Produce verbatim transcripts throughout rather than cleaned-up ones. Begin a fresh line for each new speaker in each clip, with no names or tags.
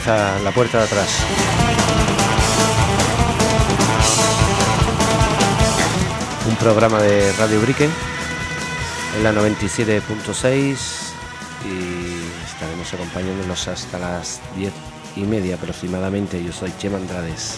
comienza La Puerta de Atrás. Un programa de Radio Bricken en la noventa y siete punto seis y estaremos acompañándonos hasta las diez y media aproximadamente. Yo soy Chema Andrades.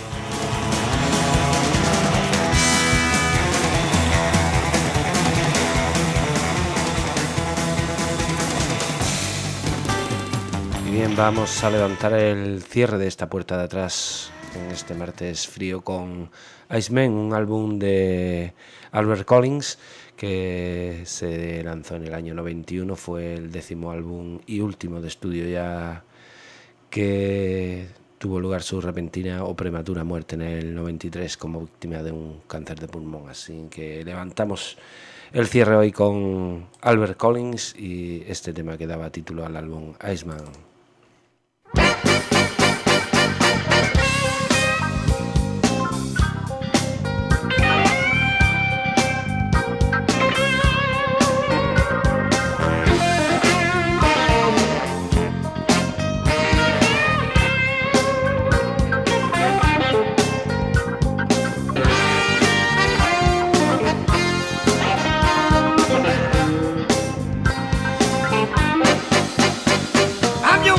Y bien, vamos a levantar el cierre de esta puerta de atrás en este martes frío con Iceman, un álbum de Albert Collins que se lanzó en el año noventa y uno, fue el décimo álbum y último de estudio ya que tuvo lugar su repentina o prematura muerte en el noventa y tres como víctima de un cáncer de pulmón. Así que levantamos el cierre hoy con Albert Collins y este tema que daba título al álbum, Iceman.
I'm your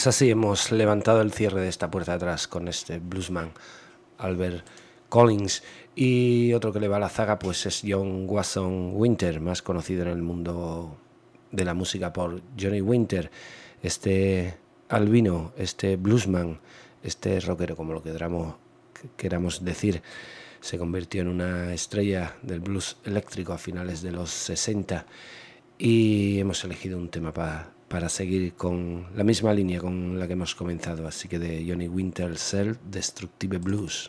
Pues así hemos levantado el cierre de esta puerta de atrás con este bluesman Albert Collins, y otro que le va a la zaga pues es John Wasson Winter, más conocido en el mundo de la música por Johnny Winter. Este albino, este bluesman, este rockero, como lo queramos, queramos decir, se convirtió en una estrella del blues eléctrico a finales de los sesenta, y hemos elegido un tema para para seguir con la misma línea con la que hemos comenzado, así que de Johnny Winter, Self-Destructive Blues.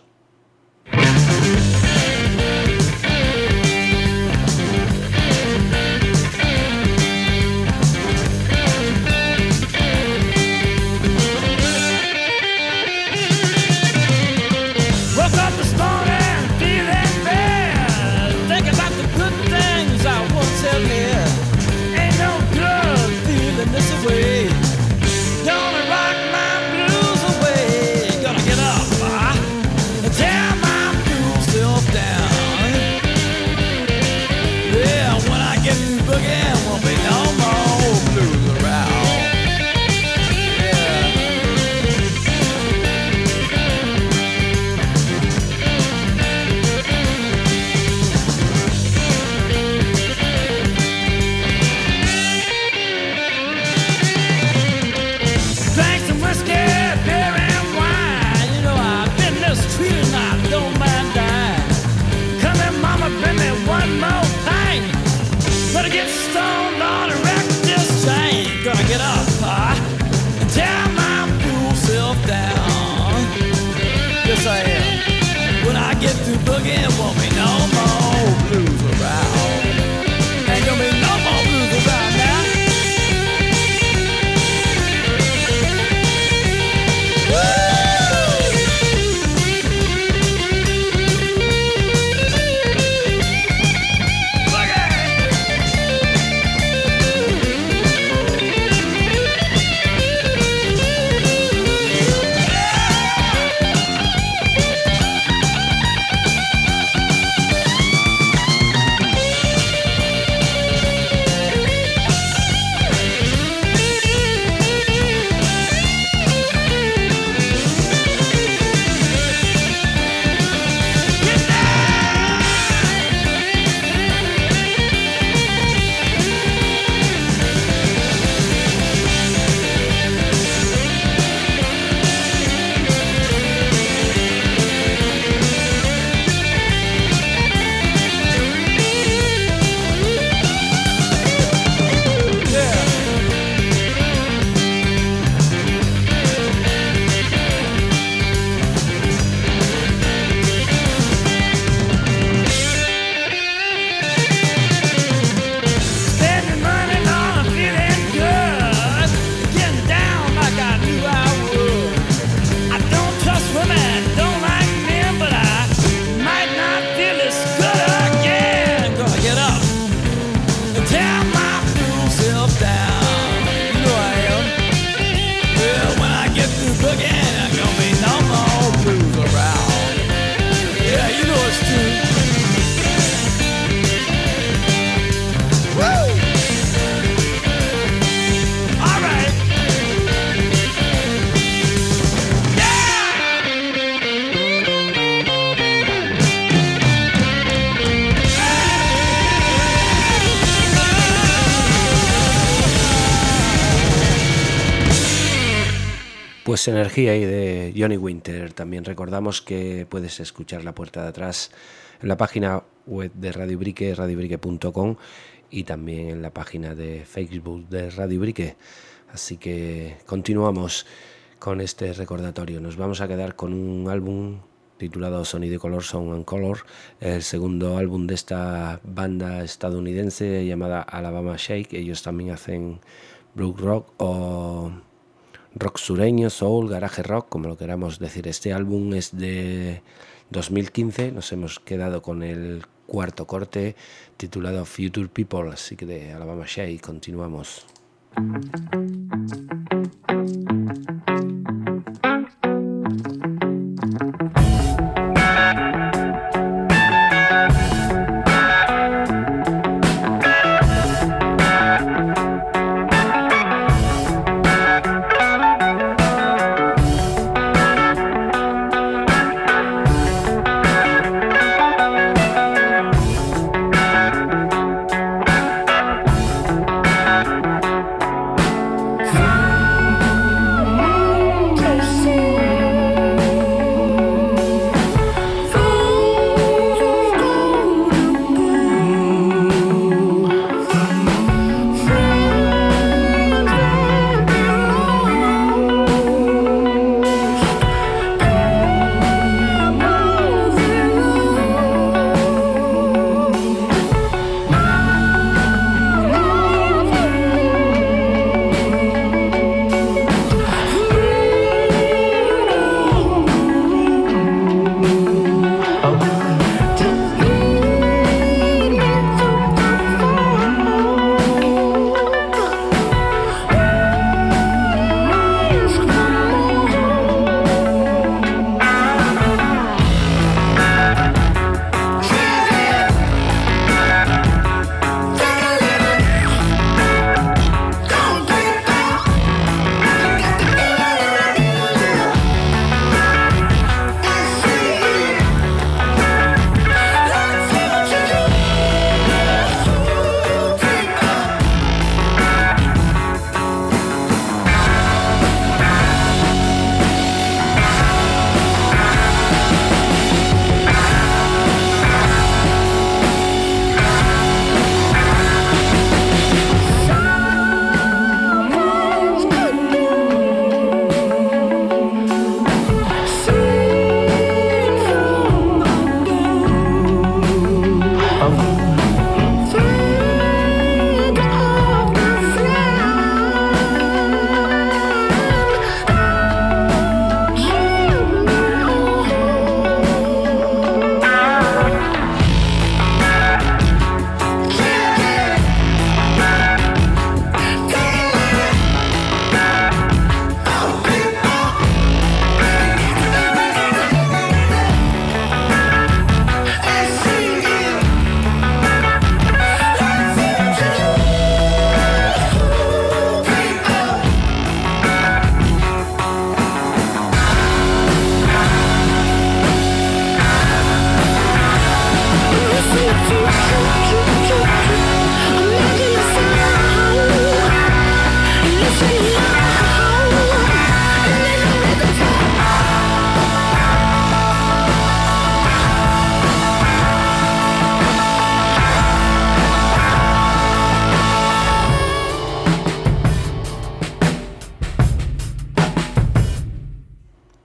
Pues energía ahí de Johnny Winter. También recordamos que puedes escuchar La Puerta de Atrás en la página web de Radio Brique, radio brique punto com, y también en la página de Facebook de Radio Brique. Así que continuamos con este recordatorio. Nos vamos a quedar con un álbum titulado Sonido y Color, Sound and Color, el segundo álbum de esta banda estadounidense llamada Alabama Shake. Ellos también hacen blues rock o rock sureño, soul, garage rock, como lo queramos decir. Este álbum es de dos mil quince, nos hemos quedado con el cuarto corte titulado Future People, así que de Alabama Shake continuamos.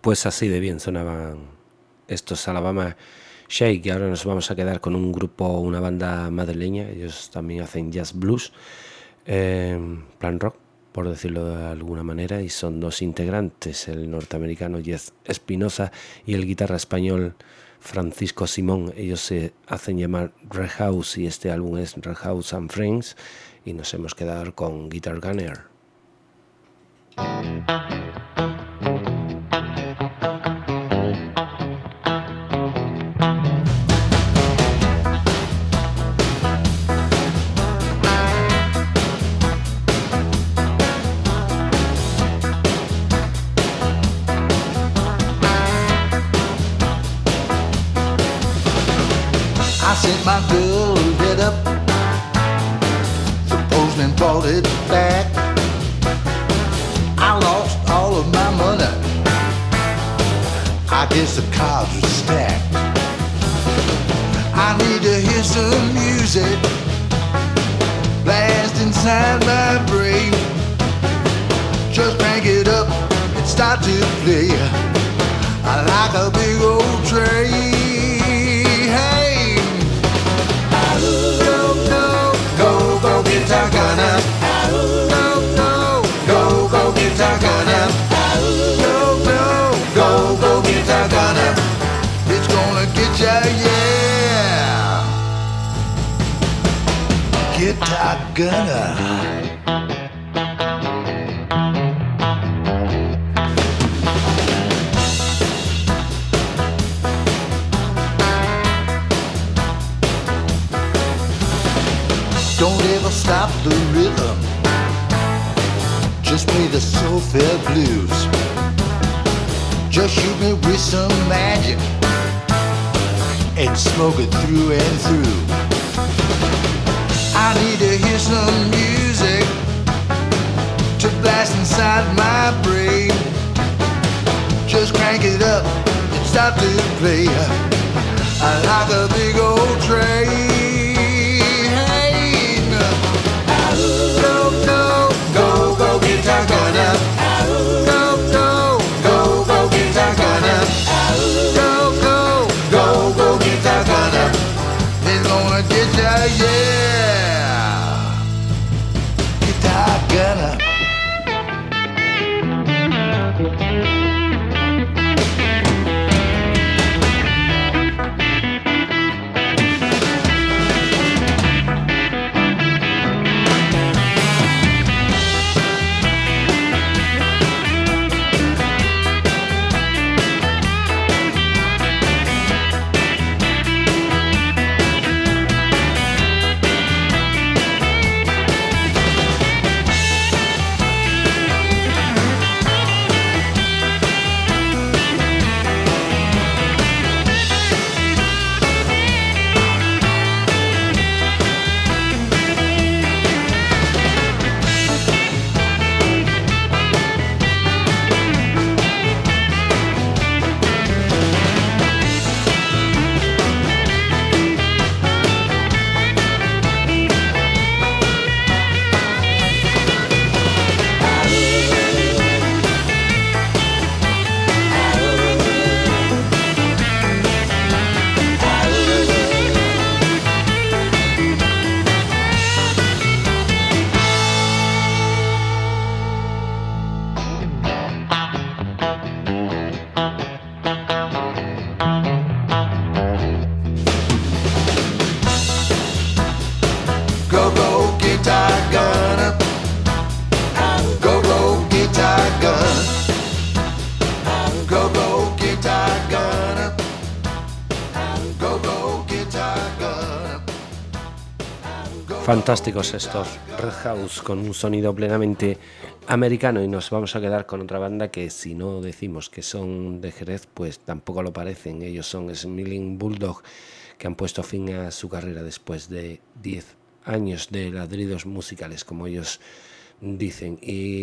Pues así de bien sonaban estos Alabama Shake, y ahora nos vamos a quedar con un grupo, una banda madrileña. Ellos también hacen jazz blues, eh, plan rock, por decirlo de alguna manera, y son dos integrantes, el norteamericano Jeff Espinosa y el guitarra español Francisco Simón. Ellos se hacen llamar Red House y este álbum es Red House and Friends, y nos hemos quedado con Guitar Gunner.
I sent my girl to get up. The postman brought it back. I lost all of my money. I guess the cards were stacked. I need to hear some music blast inside my brain. Just crank it up and start to play. I like a big old train. Guitar gunner, go, go, go, go, guitar gunner, go, go, go, go, guitar gunner. It's gonna get ya, yeah. Guitar gunner. Don't ever stop the rhythm. Just play the Soulfare blues. Just shoot me with some magic and smoke it through and through. I need to hear some music to blast inside my brain. Just crank it up and start to play. I like a big old train. Go, go, guitar gunner. Go, go, go, go, guitar gunner. Go, go, go, go, guitar gunner. It's gonna get ya, yeah. Guitar gunner.
Fantásticos estos Red House con un sonido plenamente americano, y nos vamos a quedar con otra banda que, si no decimos que son de Jerez, pues tampoco lo parecen. Ellos son Smiling Bulldog, que han puesto fin a su carrera después de diez años de ladridos musicales, como ellos dicen,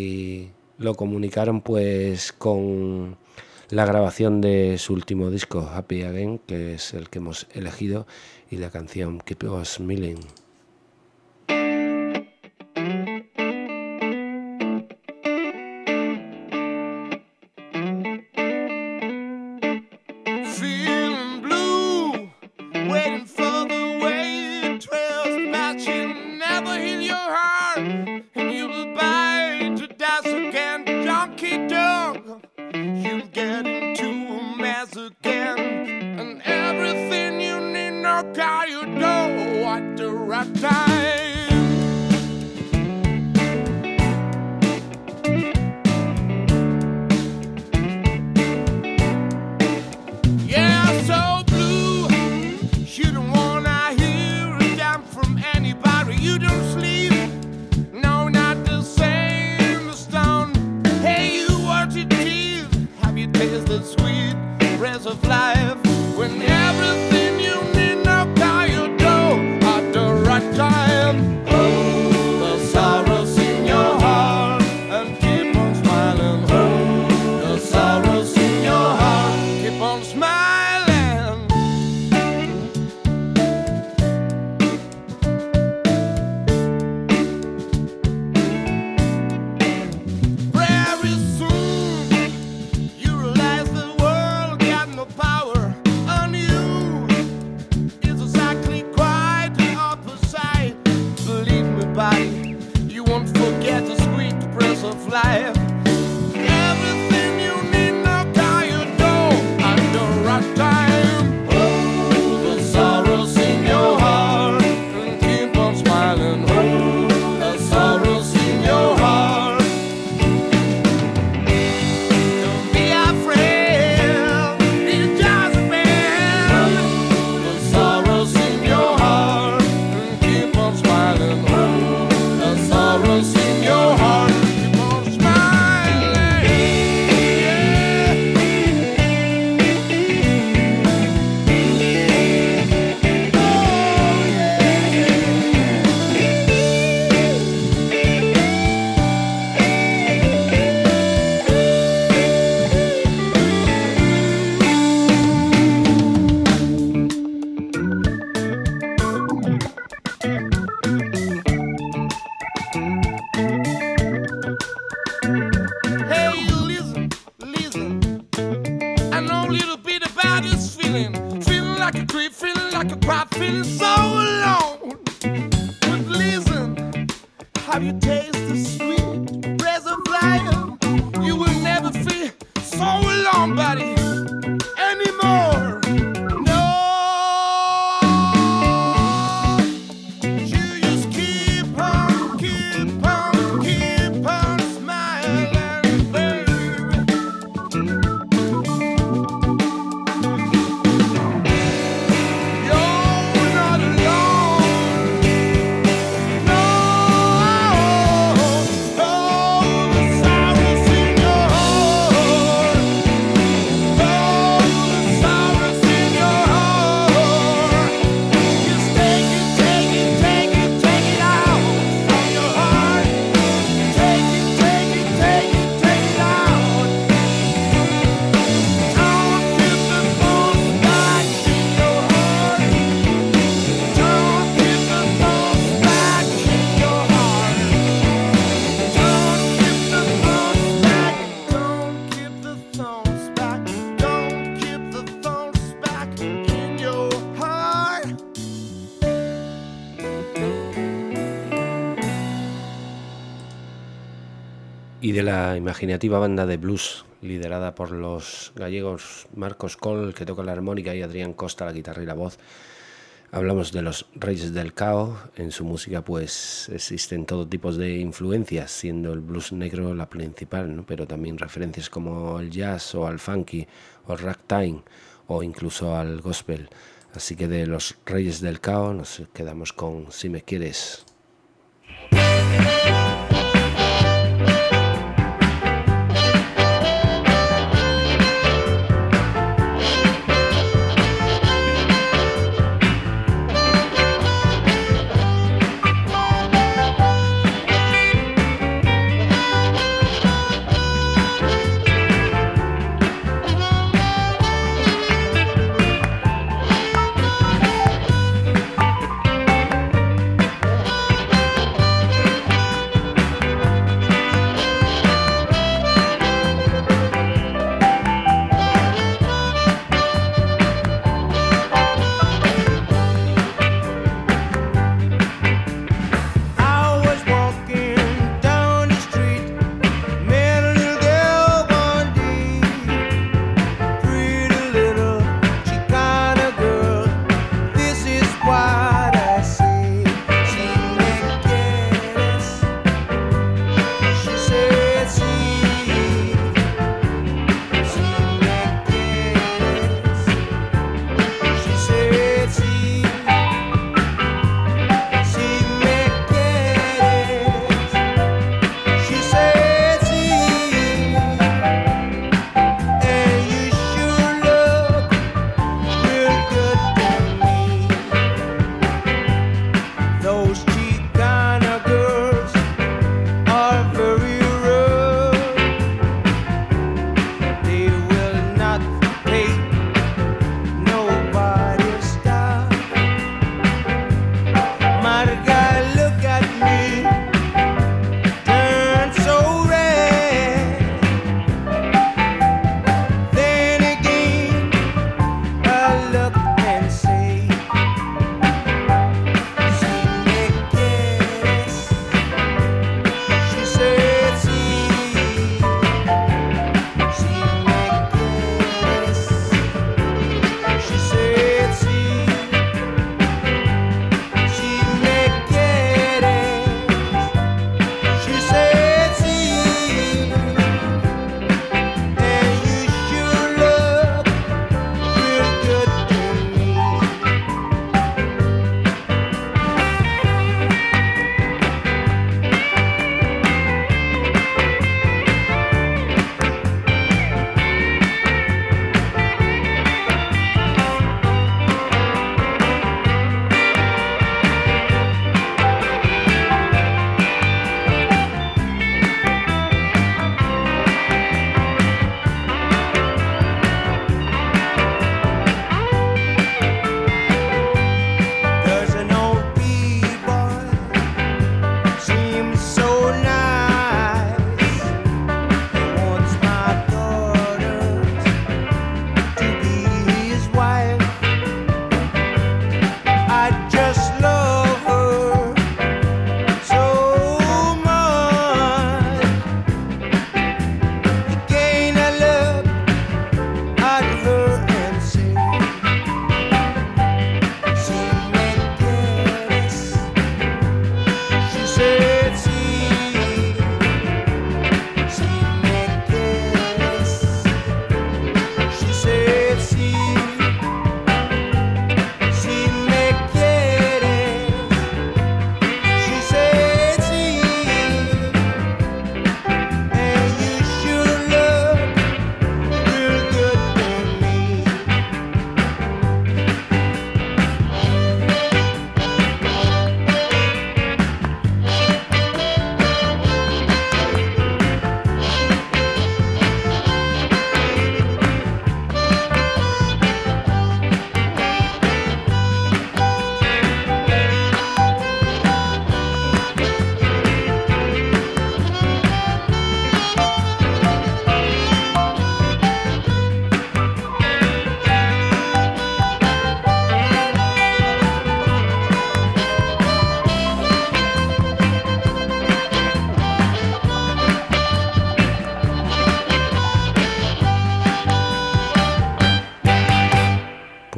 y lo comunicaron pues con la grabación de su último disco, Happy Again, que es el que hemos elegido, y la canción Keep On Smiling.
get into a mess again. And everything you need, no car, you know at the right time. Yeah, so blue, you don't wanna hear a damn from anybody. You don't sleep, no, not the same stone. Hey, you watch your teeth, have you tasted sweet breath of life? When everything you need, no car, you know at the right time. Oh, the sorrows in your heart, and keep on smiling. Oh, the sorrows in your heart, keep on smiling. Very soon you realize the world got no power on you. It's exactly quite the opposite. Believe me, buddy, you won't forget the sweet breath of life. Everything you need, no car, you know at the right time. Oh, the sorrows in your heart, and keep on smiling. Oh, the sorrows in your heart. Don't be afraid, it's just a man. The sorrows in your heart, and keep on smiling. Oh, the sorrows in your heart, keep on smiling. Yeah. Oh, hey, listen, listen. I know a little bit about this feeling. Feeling like a creep, feeling like a crop, feeling so alone. But listen, have you tasted the sweet breath of life? You will never feel so alone, buddy, anymore. No, you just keep on, keep on, keep on smiling, baby. You're not alone. No, oh, the sorrows in your heart. Oh, the sorrows in your heart. Just take it, take it, take it, take it out from your heart. Take it, take it, take it, take it out. Don't keep the thoughts back in your heart. Don't keep the thoughts back in your heart. Don't keep the thoughts back. Don't keep the thoughts back. Don't keep the thoughts back in your heart.
Y de la imaginativa banda de blues liderada por los gallegos Marcos Coll, que toca la armónica, y Adrián Costa, la guitarra y la voz, hablamos de los Reyes del Cao. En su música pues existen todo tipo de influencias, siendo el blues negro la principal, ¿no? Pero también referencias como el jazz o al funky o ragtime o incluso al gospel. Así que de los Reyes del Cao nos quedamos con Si me quieres.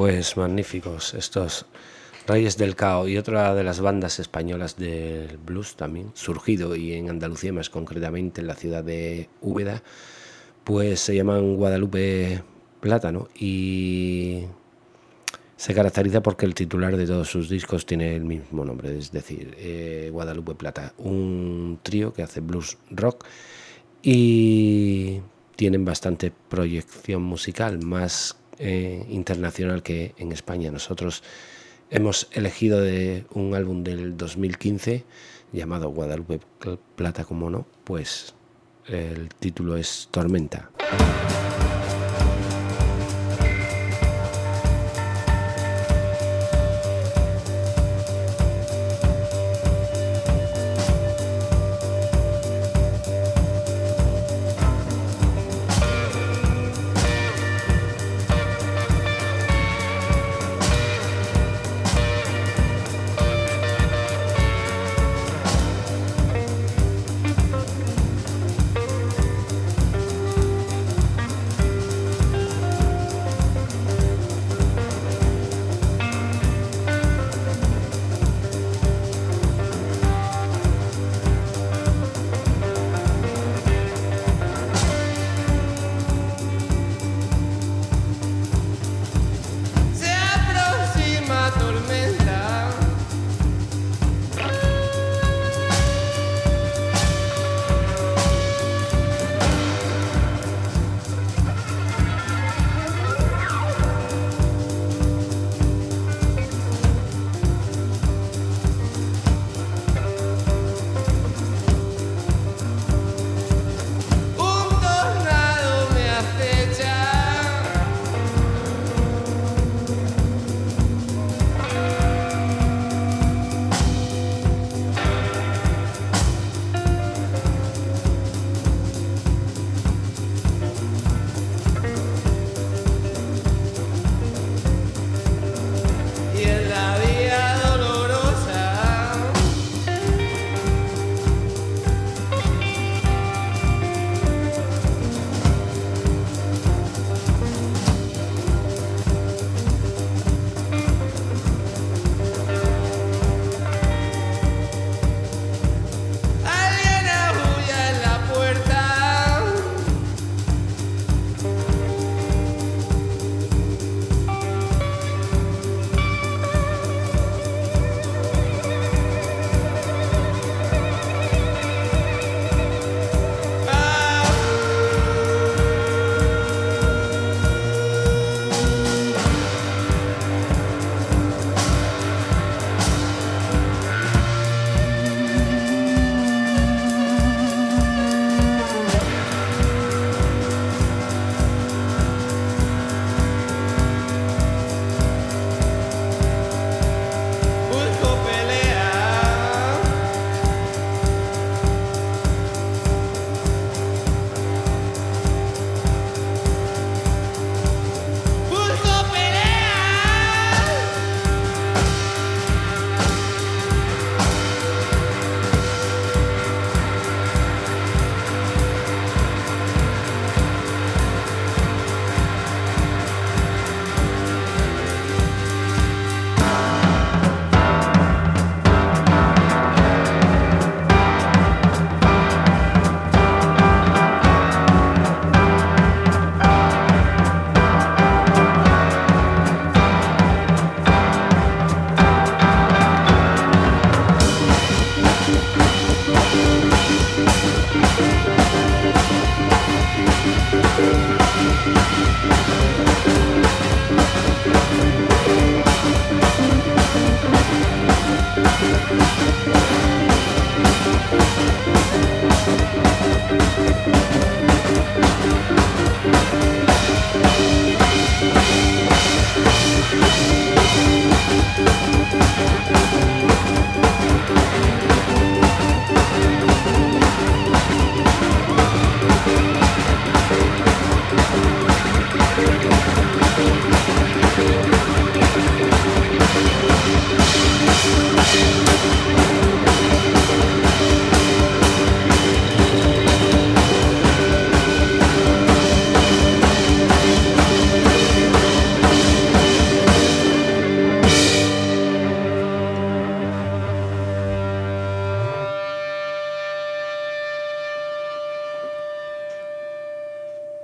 Pues magníficos estos Reyes del Cao, y otra de las bandas españolas del blues también, surgido y en Andalucía más concretamente en la ciudad de Úbeda, pues se llaman Guadalupe Plátano y se caracteriza porque el titular de todos sus discos tiene el mismo nombre, es decir, eh, Guadalupe Plata, un trío que hace blues rock y tienen bastante proyección musical, más eh, internacional que en España. Nosotros hemos elegido de un álbum del dos mil quince llamado Guadalupe Plata, como no, pues el título es Tormenta.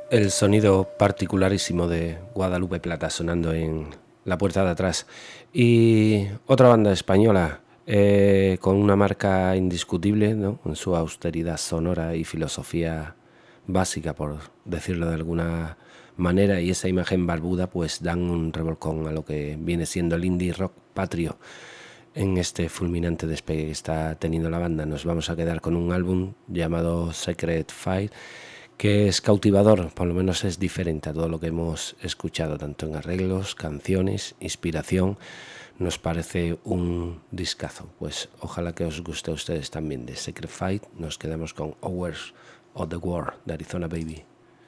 El sonido particularísimo de Guadalupe Plata sonando en la puerta de atrás. Y otra banda española eh, con una marca indiscutible, ¿no?, en su austeridad sonora y filosofía básica, por decirlo de alguna manera, y esa imagen barbuda pues dan un revolcón a lo que viene siendo el indie rock patrio. En este fulminante despegue que está teniendo la banda nos vamos a quedar con un álbum llamado Secret Fight, que es cautivador, por lo menos es diferente a todo lo que hemos escuchado, tanto en arreglos, canciones, inspiración. Nos parece un discazo, pues ojalá que os guste a ustedes también. De Secret Fight nos quedamos con Hours of the War de Arizona Baby.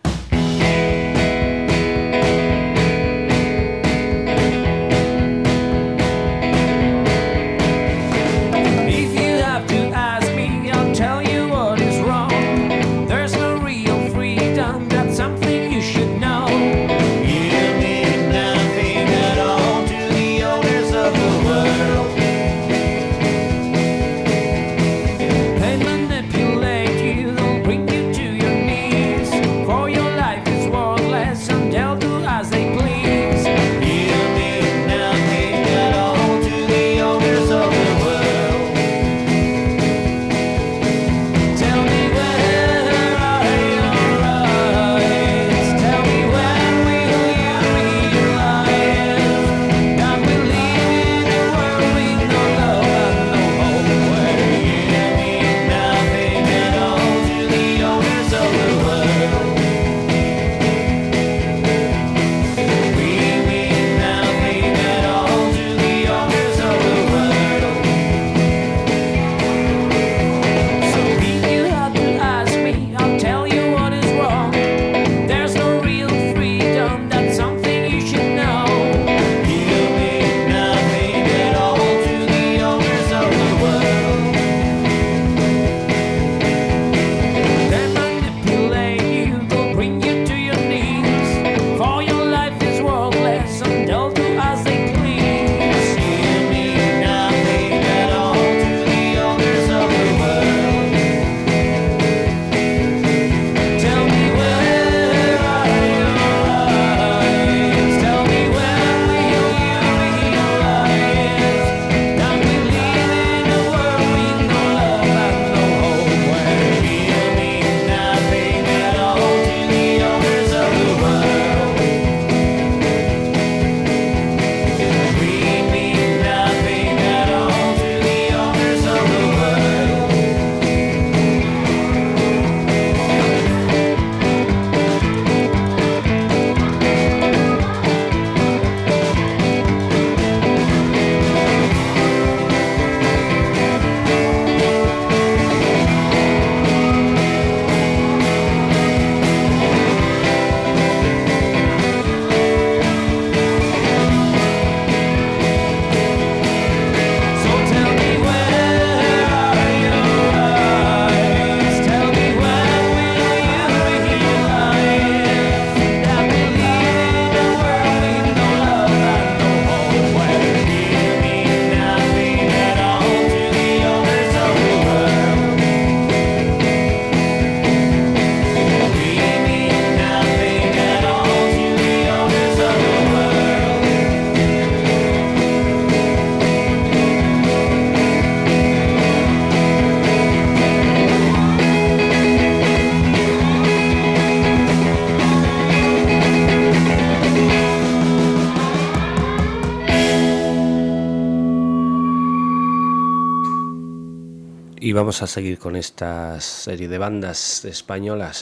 Y vamos a seguir con esta serie de bandas españolas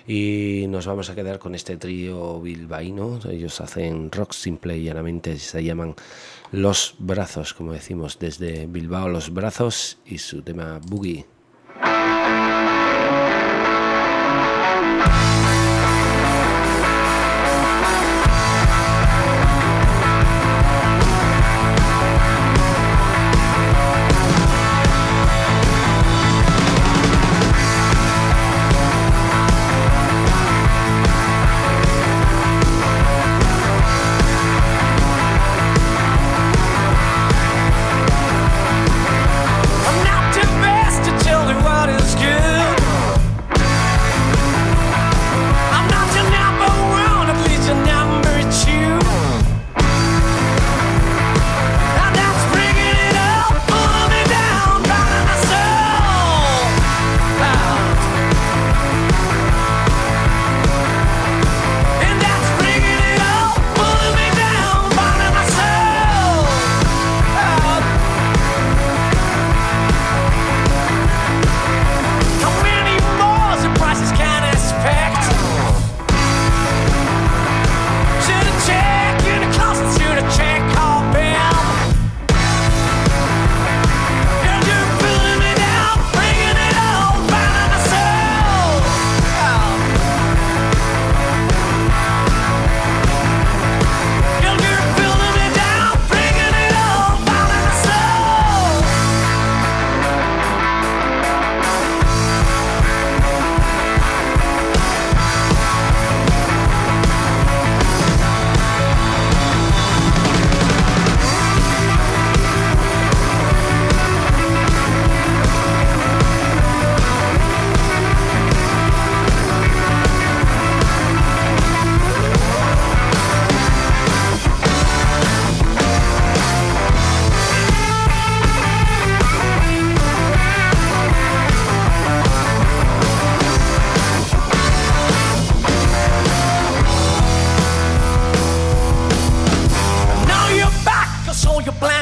y nos vamos a quedar con este trío bilbaíno. Ellos hacen rock simple y llanamente, se llaman Los Brazos, como decimos desde Bilbao, Los Brazos, y su tema Boogie.
I'm not the best at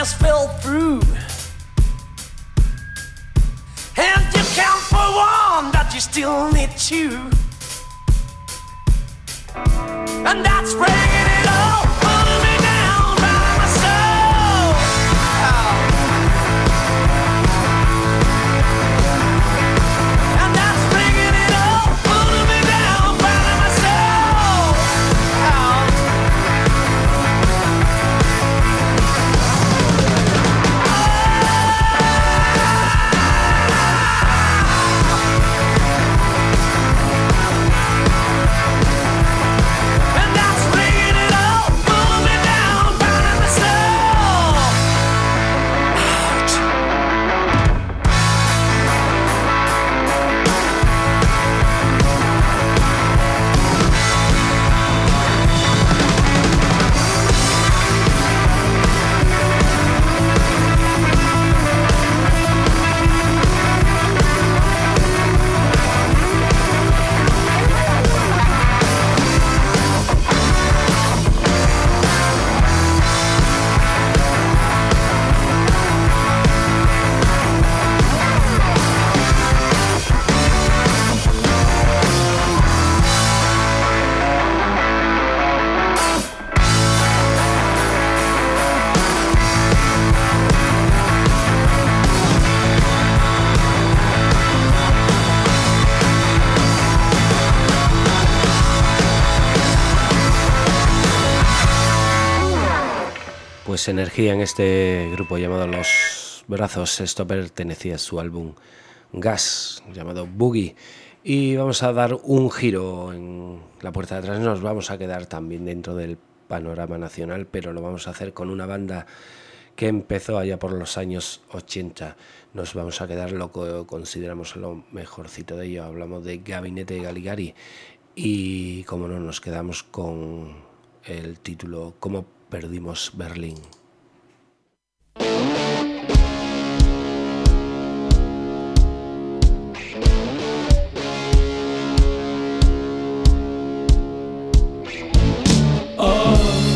has fell through. And you count for one that you still need two. And that's bringing it all, pulling me down by my soul. And that's bringing it all, pulling me down by my soul. And that's bringing it all, pulling me down by my soul. Ouch.
Pues energía en este grupo llamado Los Brazos. Esto pertenecía a su álbum Gas, llamado Boogie. Y vamos a dar un giro en la puerta de atrás. Nos vamos a quedar también dentro del panorama nacional, pero lo vamos a hacer con una banda que empezó allá por los años ochenta. Nos vamos a quedar lo que consideramos lo mejorcito de ello. Hablamos de Gabinete Galigari y, como no, nos quedamos con el título Cómo perdimos Berlín.
Oh,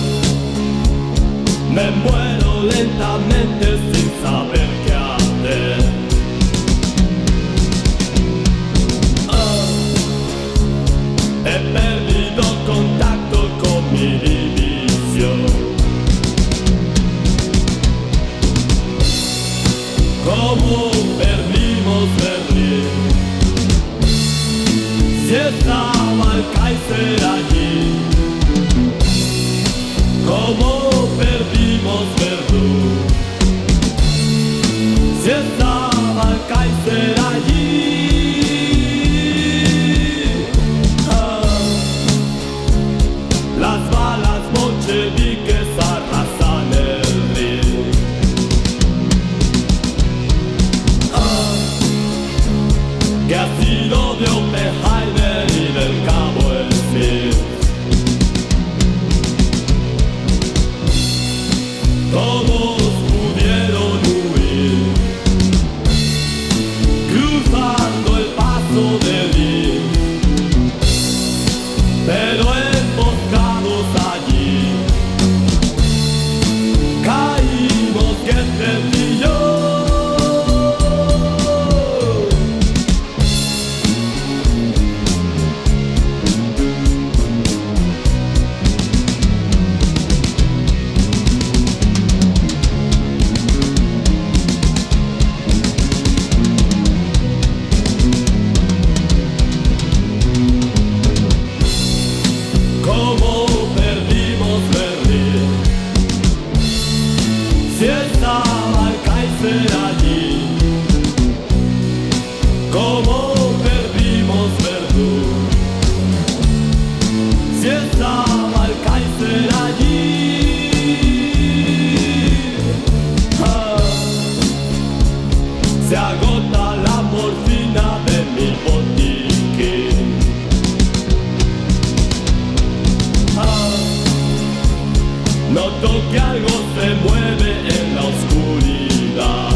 me muero lentamente sin saber qué hacer. Oh, he perdido contacto con mi división. ¿Cómo perdimos Berlín? Si estaba el Kaiser allí. ¿Cómo perdimos Verdún? Si estaba el Kaiser allí. Ah, las balas bolcheviques arrasan el Rin. Ah, que ha sido de Oppenheimer y del Cabo Smith. Todos pudieron huir, cruzando el paso de Lille, pero emboscados allí, caímos Goebbels y yo. ¿Cómo perdimos Berlín? Si estaba el Kaiser allí. ¿Cómo perdimos Verdún? Si estaba el Kaiser allí. Ah, se agota la morfina de mi botiquín. Noto que algo se mueve en la oscuridad.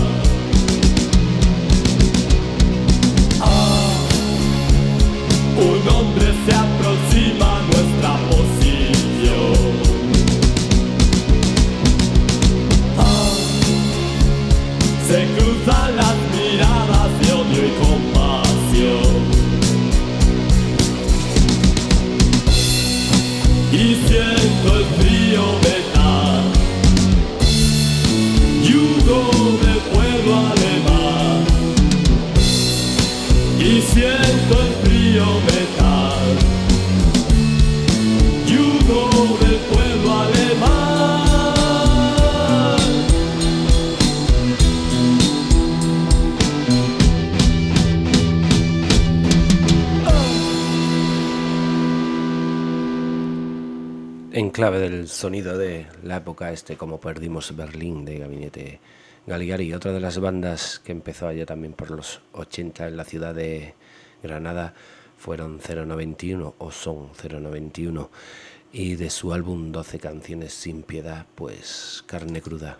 Ah, un hombre se aproxima a nuestra posición. Ah,
en clave del sonido de la época este, como Perdimos Berlín, de Gabinete Galigari, otra de las bandas que empezó allá también por los ochenta en la ciudad de Granada, fueron cero noventa y uno, o son cero noventa y uno, y de su álbum doce canciones sin piedad, pues Carne Cruda.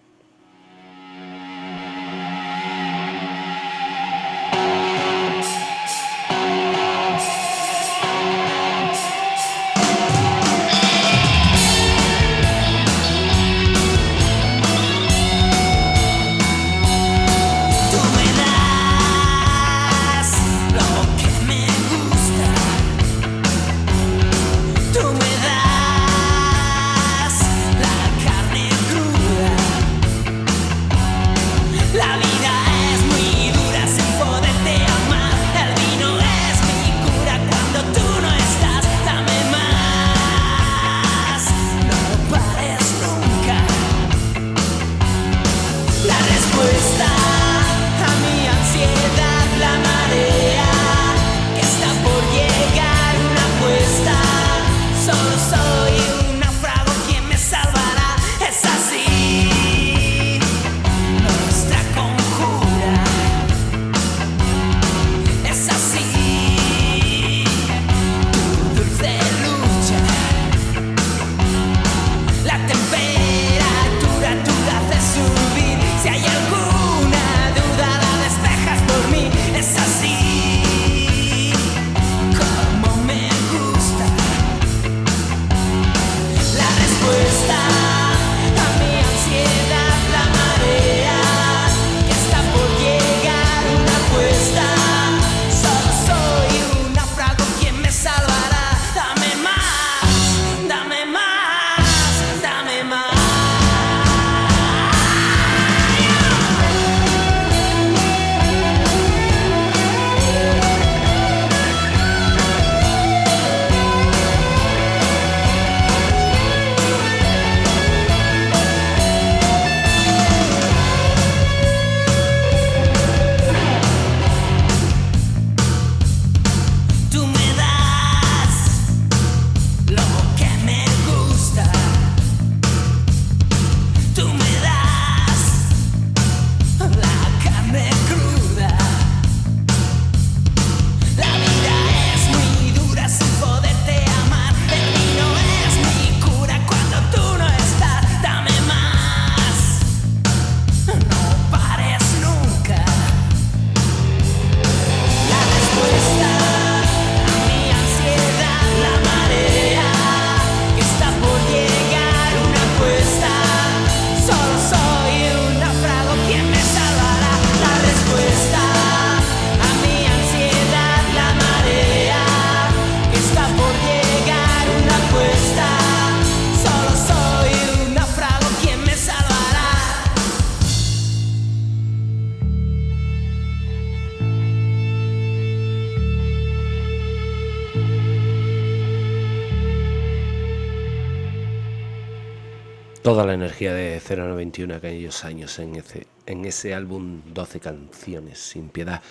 Toda la energía de cero noventa y uno aquellos años en ese, en ese álbum doce canciones sin piedad.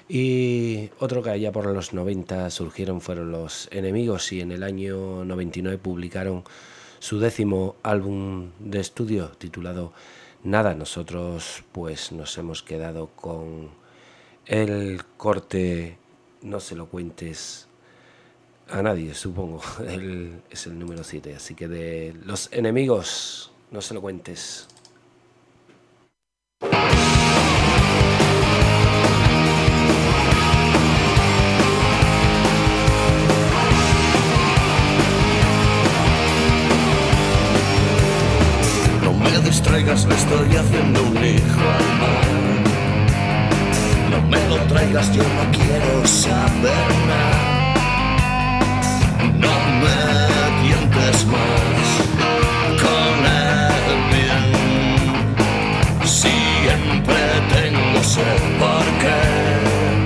Y otro que allá por los noventa surgieron fueron Los Enemigos, y en el año noventa y nueve publicaron su décimo álbum de estudio titulado Nada. Nosotros pues nos hemos quedado con el corte No se lo cuentes a nadie, supongo. El, es el número siete, así que de Los Enemigos, No se lo cuentes.
No me distraigas, le estoy haciendo un hijo al mar. No me lo traigas, yo no quiero saber nada. No me tientes más con el bien. Siempre tengo sed, ¿por qué?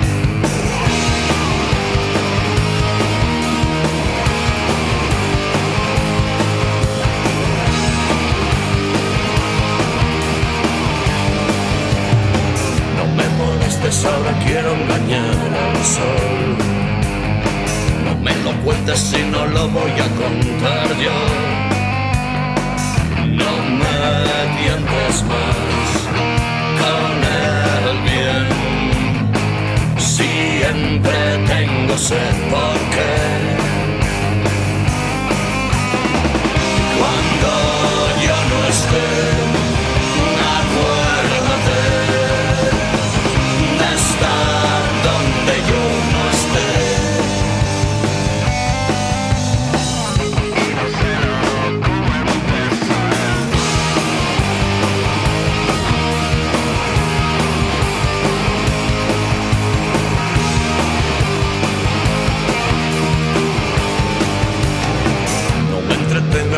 No me molestes, ahora quiero engañar al sol. No me lo cuentes si no lo voy a contar yo.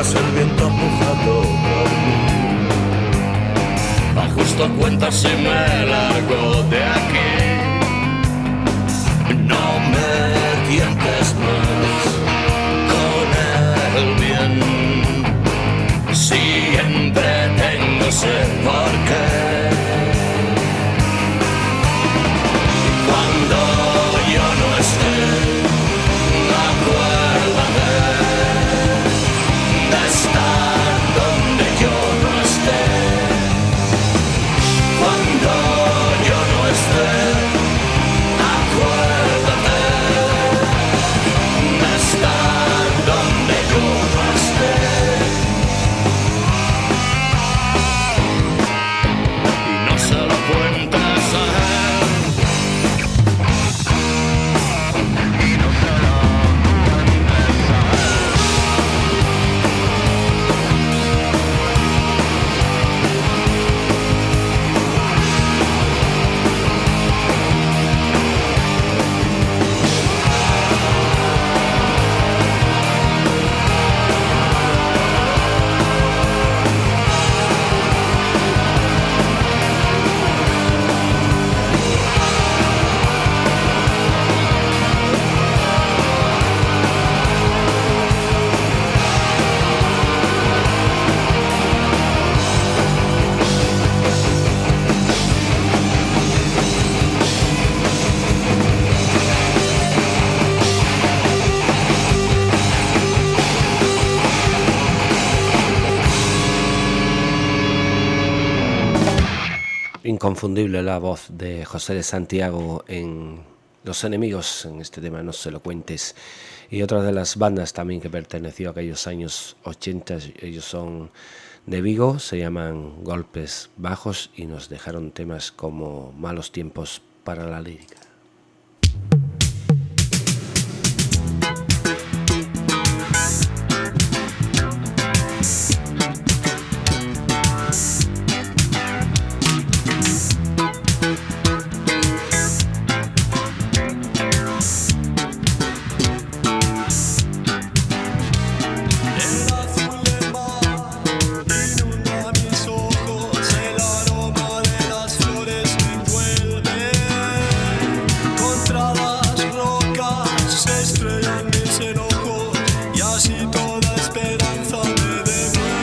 mientras el viento empujando por mí. Ajusto cuentas y me largo de aquí. No me tientes más con el bien. Siempre tengo sed por qué. Cuando yo no esté, acuérdate de estar donde yo no esté. Cuando yo no esté, acuérdate de estar donde yo no esté. Y no se lo cuentes a él. Y no se lo cuentes a él.
Inconfundible la voz de José de Santiago en Los Enemigos, en este tema No se lo cuentes. Y otra de las bandas también que perteneció a aquellos años ochenta, ellos son de Vigo, se llaman Golpes Bajos y nos dejaron temas como Malos Tiempos para la Lírica.
Estrellan mis enojos y así toda esperanza me devuelve.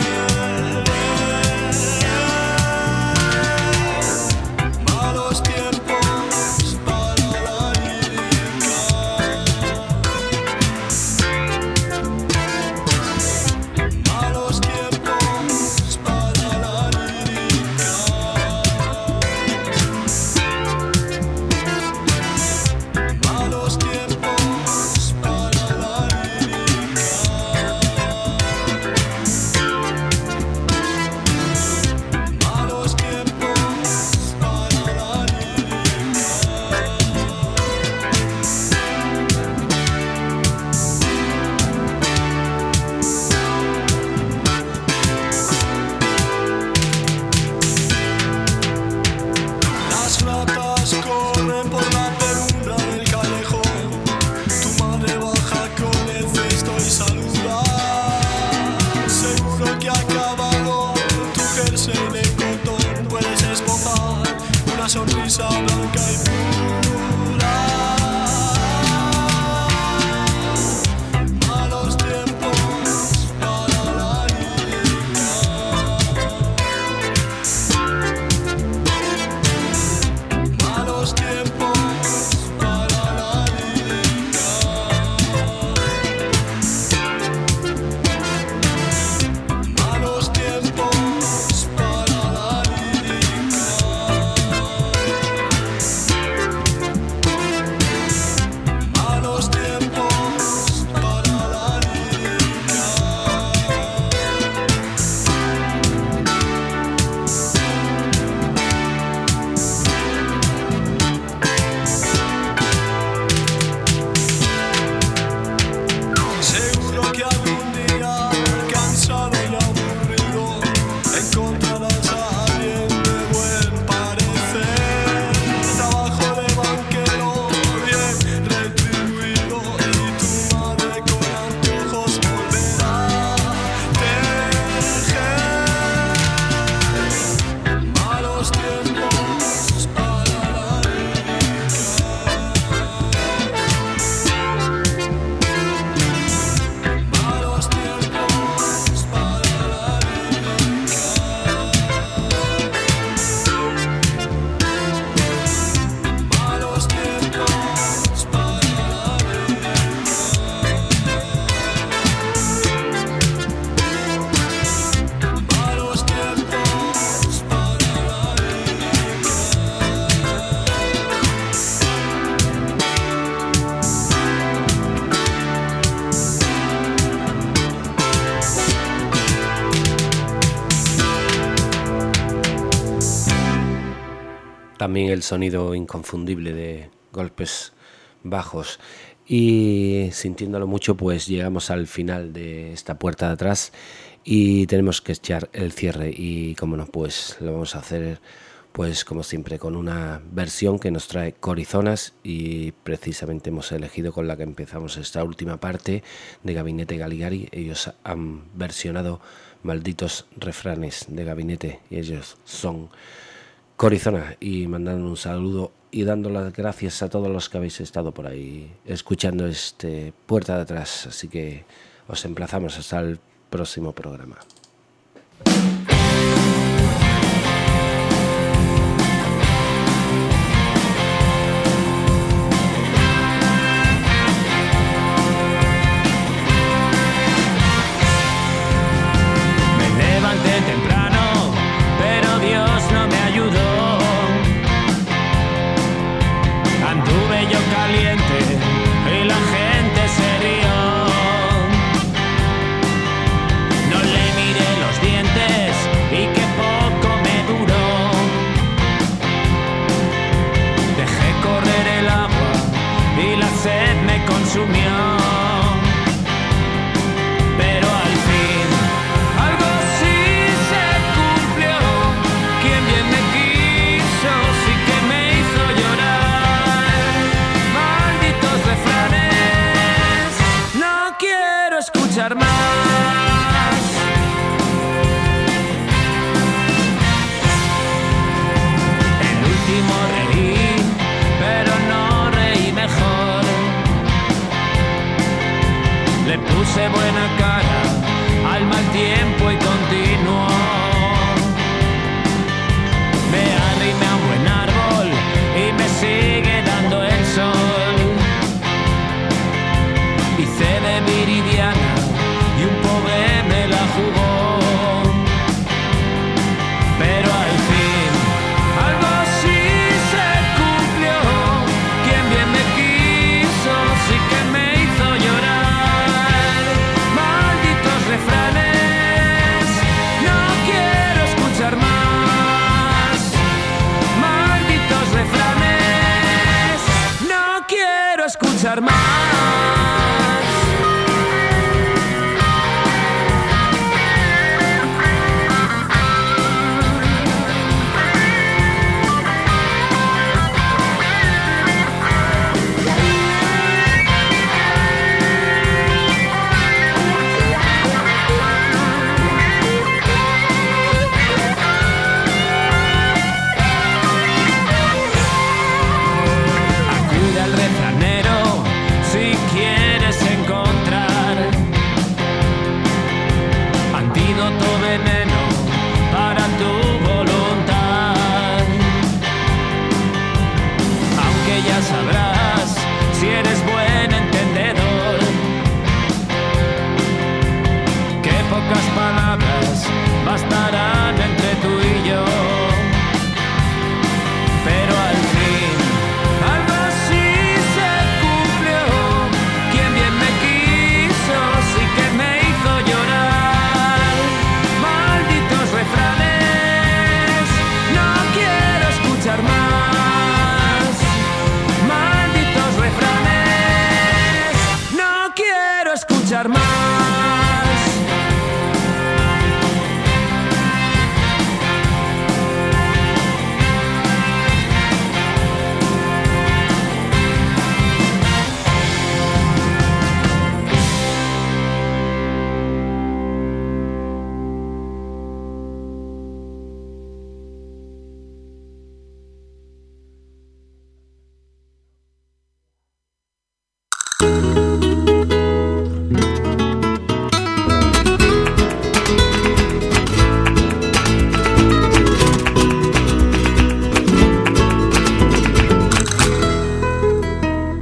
también el sonido inconfundible de golpes bajos. Y sintiéndolo mucho, pues llegamos al final de esta puerta de atrás y tenemos que echar el cierre. Y como no, pues lo vamos a hacer, pues como siempre, con una versión que nos trae Corizonas, y precisamente hemos elegido con la que empezamos esta última parte de Gabinete Galigari. Ellos han versionado Malditos Refranes de Gabinete y ellos son Corizona, y mandando un saludo y dando las gracias a todos los que habéis estado por ahí escuchando este puerta de atrás. Así que os emplazamos hasta el próximo programa.
Me levanté temprano, pero Dios no me ayudó. Anduve yo caliente y la gente se rió. No le miré los dientes y qué poco me duró. Dejé correr el agua y la sed me consumió. Pero al fin algo sí se cumplió. Quien bien me quiso sí que me hizo llorar. Malditos refranes, no quiero escuchar más. El último reí, pero no reí mejor. Le puse buena cara al mal tiempo y continuó. Me arrimé a un buen árbol y me sigue dando el sol. Hice de viridiana y un pobre me la jugó. Pero al fin algo sí se cumplió. Quien bien me quiso sí que me hizo llorar. Malditos refranes, no quiero escuchar más. Malditos refranes, no quiero escuchar más. Acude al refranero si quieres encontrar antídoto veneno